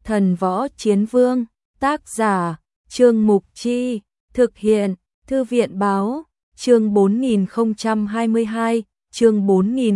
Thần Võ Chiến Vương, tác giả, Trương Mục Chi, thực hiện, Thư viện báo, chương 4022, chương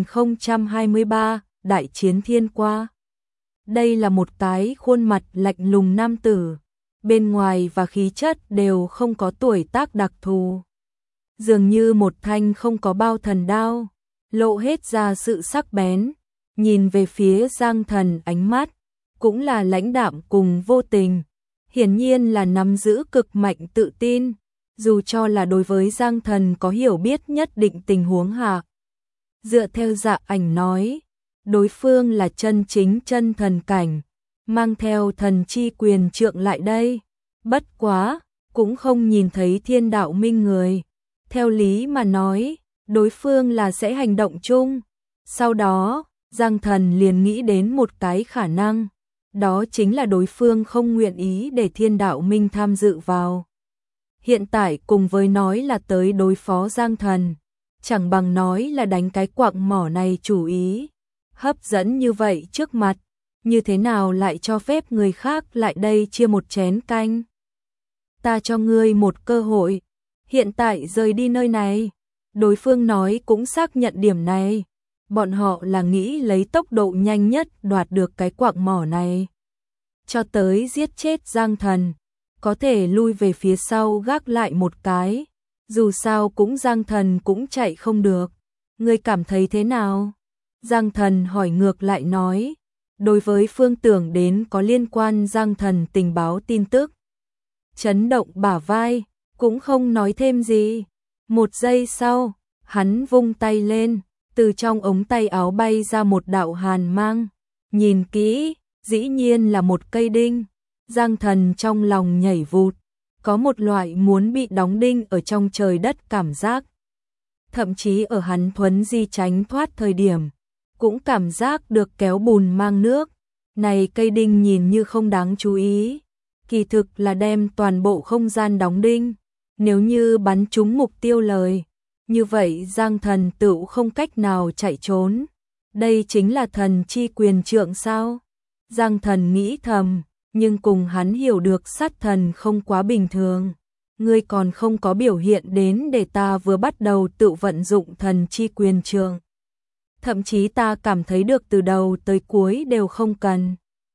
4023, Đại chiến thiên qua. Đây là một cái khuôn mặt lạnh lùng nam tử, bên ngoài và khí chất đều không có tuổi tác đặc thù. Dường như một thanh không có bao thần đao, lộ hết ra sự sắc bén, nhìn về phía Giang Thần ánh mắt, cũng là lãnh đạm cùng vô tình, hiển nhiên là nắm giữ cực mạnh tự tin, dù cho là đối với Giang Thần có hiểu biết nhất định tình huống hạ. Dựa theo Dạ Ảnh nói, đối phương là chân chính chân thần cảnh, mang theo thần chi quyền trượng lại đây, bất quá, cũng không nhìn thấy Thiên Đạo Minh người. Theo lý mà nói, đối phương là sẽ hành động chung. Sau đó, Giang Thần liền nghĩ đến một cái khả năng, đó chính là đối phương không nguyện ý để Thiên Đạo Minh tham dự vào. Hiện tại cùng với nói là tới đối phó Giang Thần, chẳng bằng nói là đánh cái quạng mỏ này chủ ý. Hấp dẫn như vậy trước mặt, như thế nào lại cho phép người khác lại đây chia một chén canh? Ta cho ngươi một cơ hội, hiện tại rời đi nơi này. Đối phương nói cũng xác nhận điểm này. Bọn họ là nghĩ lấy tốc độ nhanh nhất đoạt được cái quạng mỏ này. Cho tới giết chết Giang Thần, có thể lui về phía sau gác lại một cái. Dù sao cũng Giang Thần cũng chạy không được. Ngươi cảm thấy thế nào? Giang Thần hỏi ngược lại nói. Đối với phương tưởng đến có liên quan Giang Thần tình báo tin tức, chấn động bả vai, cũng không nói thêm gì. Một giây sau, hắn vung tay lên, từ trong ống tay áo bay ra một đạo hàn mang. Nhìn kỹ, dĩ nhiên là một cây đinh. Giang Thần trong lòng nhảy vụt, có một loại muốn bị đóng đinh ở trong trời đất cảm giác. Thậm chí ở hắn thuấn di tránh thoát thời điểm, cũng cảm giác được kéo bùn mang nước. Này cây đinh nhìn như không đáng chú ý, kỳ thực là đem toàn bộ không gian đóng đinh. Nếu như bắn trúng mục tiêu lời, như vậy Giang Thần tựu không cách nào chạy trốn. Đây chính là thần chi quyền trượng sao? Giang Thần nghĩ thầm, nhưng cùng hắn hiểu được sát thần không quá bình thường. Ngươi còn không có biểu hiện đến để ta vừa bắt đầu tự vận dụng thần chi quyền trượng. Thậm chí ta cảm thấy được từ đầu tới cuối đều không cần.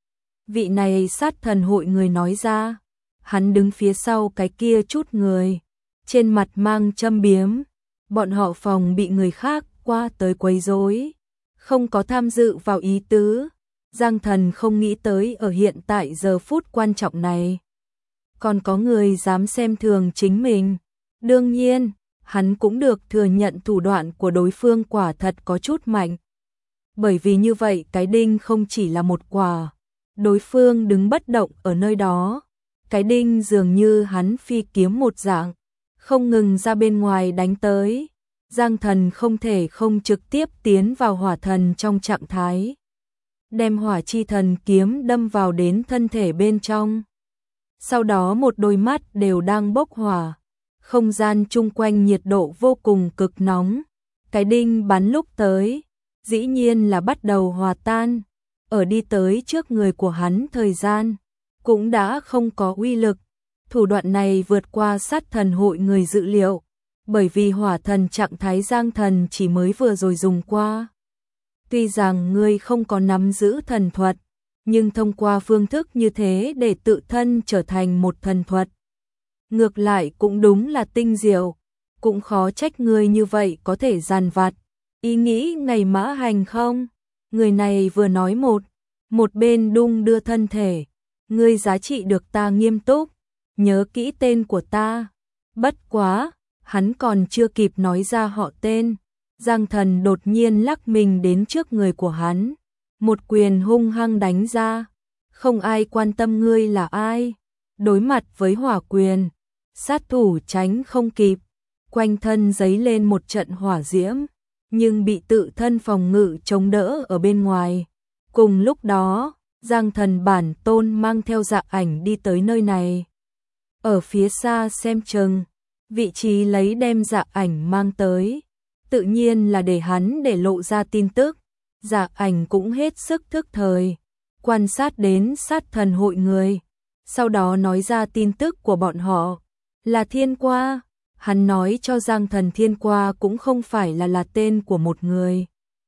Vị này sát thần hội người nói ra, hắn đứng phía sau cái kia chút người, trên mặt mang châm biếm, bọn họ phòng bị người khác qua tới quấy rối, không có tham dự vào ý tứ. Giang Thần không nghĩ tới ở hiện tại giờ phút quan trọng này, còn có người dám xem thường chính mình. Đương nhiên, hắn cũng được thừa nhận thủ đoạn của đối phương quả thật có chút mạnh. Bởi vì như vậy cái đinh không chỉ là một quả, đối phương đứng bất động ở nơi đó. Cái đinh dường như hắn phi kiếm một dạng, không ngừng ra bên ngoài đánh tới. Giang Thần không thể không trực tiếp tiến vào hỏa thần trong trạng thái, đem hỏa chi thần kiếm đâm vào đến thân thể bên trong. Sau đó một đôi mắt đều đang bốc hỏa, không gian chung quanh nhiệt độ vô cùng cực nóng. Cái đinh bắn lúc tới, dĩ nhiên là bắt đầu hòa tan. Ở đi tới trước người của hắn thời gian, cũng đã không có uy lực. Thủ đoạn này vượt qua sát thần hội người dự liệu, bởi vì hỏa thần trạng thái Giang Thần chỉ mới vừa rồi dùng qua. Tuy rằng ngươi không có nắm giữ thần thuật, nhưng thông qua phương thức như thế để tự thân trở thành một thần thuật, ngược lại cũng đúng là tinh diệu, cũng khó trách ngươi như vậy có thể giàn vặt. Ý nghĩ ngày mã hành không? Người này vừa nói một bên đung đưa thân thể. Ngươi giá trị được ta nghiêm túc, nhớ kỹ tên của ta. Bất quá, hắn còn chưa kịp nói ra họ tên, Giang Thần đột nhiên lắc mình đến trước người của hắn, một quyền hung hăng đánh ra. Không ai quan tâm ngươi là ai. Đối mặt với hỏa quyền, sát thủ tránh không kịp, quanh thân giấy lên một trận hỏa diễm, nhưng bị tự thân phòng ngự chống đỡ ở bên ngoài. Cùng lúc đó, Giang Thần bản tôn mang theo Dạ Ảnh đi tới nơi này. Ở phía xa xem chừng, vị trí lấy đem Dạ Ảnh mang tới, tự nhiên là để hắn để lộ ra tin tức. Dạ Ảnh cũng hết sức thức thời, quan sát đến sát thần hội người, sau đó nói ra tin tức của bọn họ, là Thiên Qua. Hắn nói cho Giang Thần Thiên Qua cũng không phải là tên của một người,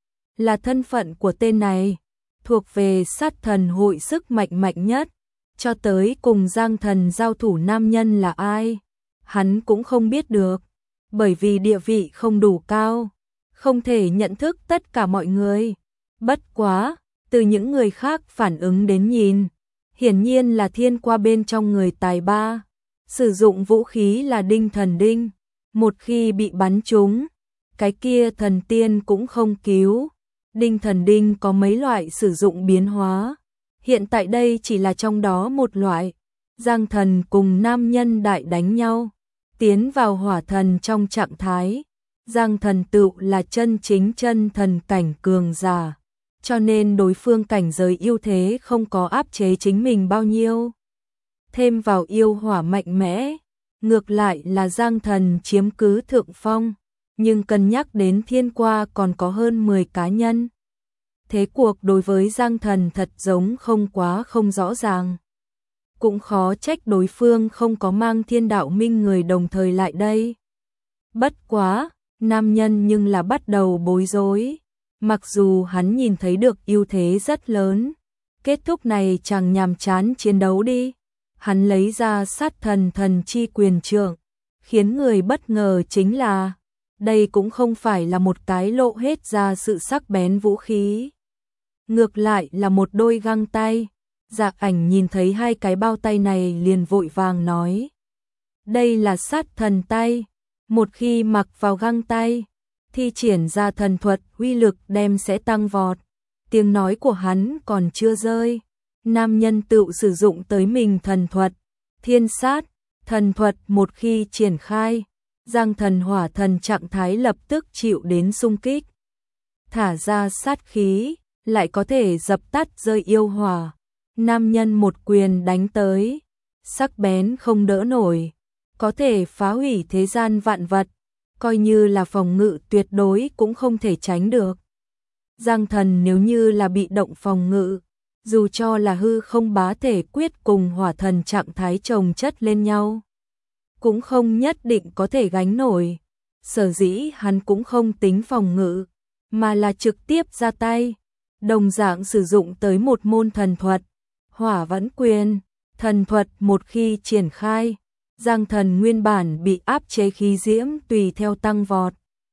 là thân phận của tên này, thuộc về sát thần hội sức mạnh mạnh nhất, cho tới cùng Giang Thần giao thủ nam nhân là ai, hắn cũng không biết được, bởi vì địa vị không đủ cao, không thể nhận thức tất cả mọi người. Bất quá, từ những người khác phản ứng đến nhìn, hiển nhiên là Thiên Qua bên trong người tài ba, sử dụng vũ khí là đinh thần đinh, một khi bị bắn trúng, cái kia thần tiên cũng không cứu. Đinh thần đinh có mấy loại sử dụng biến hóa, hiện tại đây chỉ là trong đó một loại. Giang Thần cùng nam nhân đại đánh nhau, tiến vào hỏa thần trong trạng thái. Giang Thần tự là chân chính chân thần cảnh cường giả, cho nên đối phương cảnh giới ưu thế không có áp chế chính mình bao nhiêu. Thêm vào yêu hỏa mạnh mẽ, ngược lại là Giang Thần chiếm cứ thượng phong, nhưng cân nhắc đến Thiên Qua còn có hơn 10 cá nhân. Thế cuộc đối với Giang Thần thật giống không rõ ràng. Cũng khó trách đối phương không có mang Thiên Đạo Minh người đồng thời lại đây. Bất quá, nam nhân nhưng là bắt đầu bối rối. Mặc dù hắn nhìn thấy được ưu thế rất lớn, kết thúc này chẳng nhàm chán chiến đấu đi. Hắn lấy ra sát thần thần chi quyền trượng, khiến người bất ngờ chính là, đây cũng không phải là một cái lộ hết ra sự sắc bén vũ khí. Ngược lại là một đôi găng tay. Dạ Ảnh nhìn thấy hai cái bao tay này liền vội vàng nói. Đây là sát thần tay, một khi mặc vào găng tay, thi triển ra thần thuật uy lực đem sẽ tăng vọt. Tiếng nói của hắn còn chưa rơi, nam nhân tự sử dụng tới mình thần thuật, thiên sát, thần thuật một khi triển khai, Giang Thần hỏa thần trạng thái lập tức chịu đến xung kích. Thả ra sát khí, lại có thể dập tắt rơi yêu hỏa. Nam nhân một quyền đánh tới, sắc bén không đỡ nổi, có thể phá hủy thế gian vạn vật, coi như là phòng ngự tuyệt đối cũng không thể tránh được. Giang Thần nếu như là bị động phòng ngự, dù cho là hư không bá thể quyết cùng hỏa thần trạng thái chồng chất lên nhau, cũng không nhất định có thể gánh nổi. Sở dĩ hắn cũng không tính phòng ngự, mà là trực tiếp ra tay, đồng dạng sử dụng tới một môn thần thuật, Hỏa Vẫn Quyền. Thần thuật một khi triển khai, Giang Thần nguyên bản bị áp chế khí diễm tùy theo tăng vọt.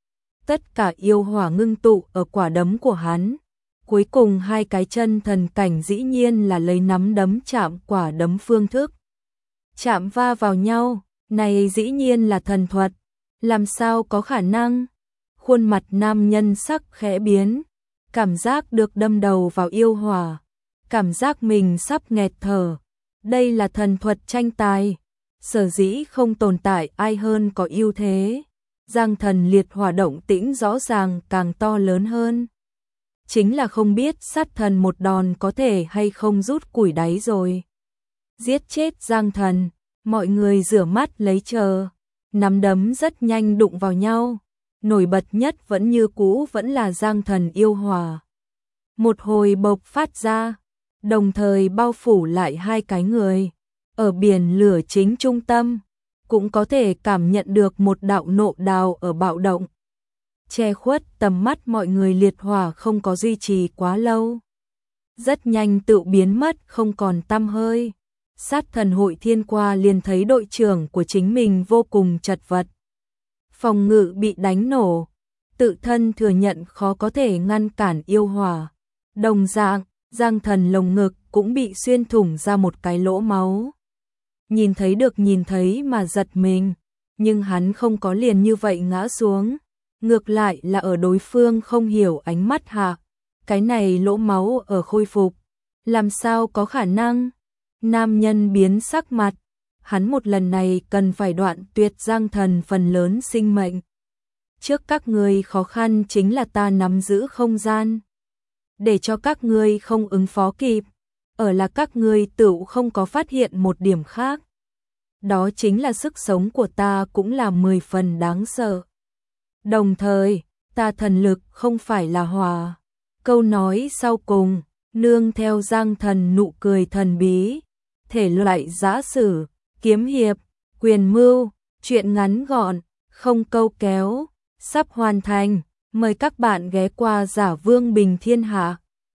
Tất cả yêu hỏa ngưng tụ ở quả đấm của hắn. Cuối cùng hai cái chân thần cảnh dĩ nhiên là lấy nắm đấm chạm quả đấm phương thức. Chạm va vào nhau, này dĩ nhiên là thần thuật. Làm sao có khả năng? Khuôn mặt nam nhân sắc khẽ biến, cảm giác được đâm đầu vào yêu hỏa. Cảm giác mình sắp nghẹt thở. Đây là thần thuật tranh tài, sở dĩ không tồn tại ai hơn có ưu thế. Giang Thần liệt hỏa động tĩnh rõ ràng càng to lớn hơn. Chính là không biết sát thần một đòn có thể hay không rút củi đáy rồi. Giết chết Giang Thần, mọi người rửa mắt lấy chờ. Nắm đấm rất nhanh đụng vào nhau. Nổi bật nhất vẫn như cũ vẫn là Giang Thần yêu hỏa. Một hồi bộc phát ra, đồng thời bao phủ lại hai cái người. Ở biển lửa chính trung tâm, cũng có thể cảm nhận được một đạo nộ đào ở bạo động. Che khuất tầm mắt mọi người, liệt hỏa không có duy trì quá lâu. Rất nhanh tự biến mất không còn tăm hơi. Sát thần hội Thiên Qua liền thấy đội trưởng của chính mình vô cùng chật vật. Phòng ngự bị đánh nổ, tự thân thừa nhận khó có thể ngăn cản yêu hỏa. Đồng dạng, Giang Thần lồng ngực cũng bị xuyên thủng ra một cái lỗ máu. Nhìn thấy mà giật mình, nhưng hắn không có liền như vậy ngã xuống, ngược lại là ở đối phương không hiểu ánh mắt hạ, cái này lỗ máu ở khôi phục, làm sao có khả năng? Nam nhân biến sắc mặt, hắn một lần này cần phải đoạn tuyệt Giang Thần phần lớn sinh mệnh. Trước các ngươi khó khăn chính là ta nắm giữ không gian, để cho các ngươi không ứng phó kịp, ở là các ngươi tự không có phát hiện một điểm khác. Đó chính là sức sống của ta cũng là 10 phần đáng sợ. Đồng thời, ta thần lực không phải là hỏa. Câu nói sau cùng, nương theo Giang Thần nụ cười thần bí, thể loại giã sử, kiếm hiệp, quyền mưu, truyện ngắn gọn, không câu kéo, sắp hoàn thành, mời các bạn ghé qua Giả Vương Bình Thiên Hạ.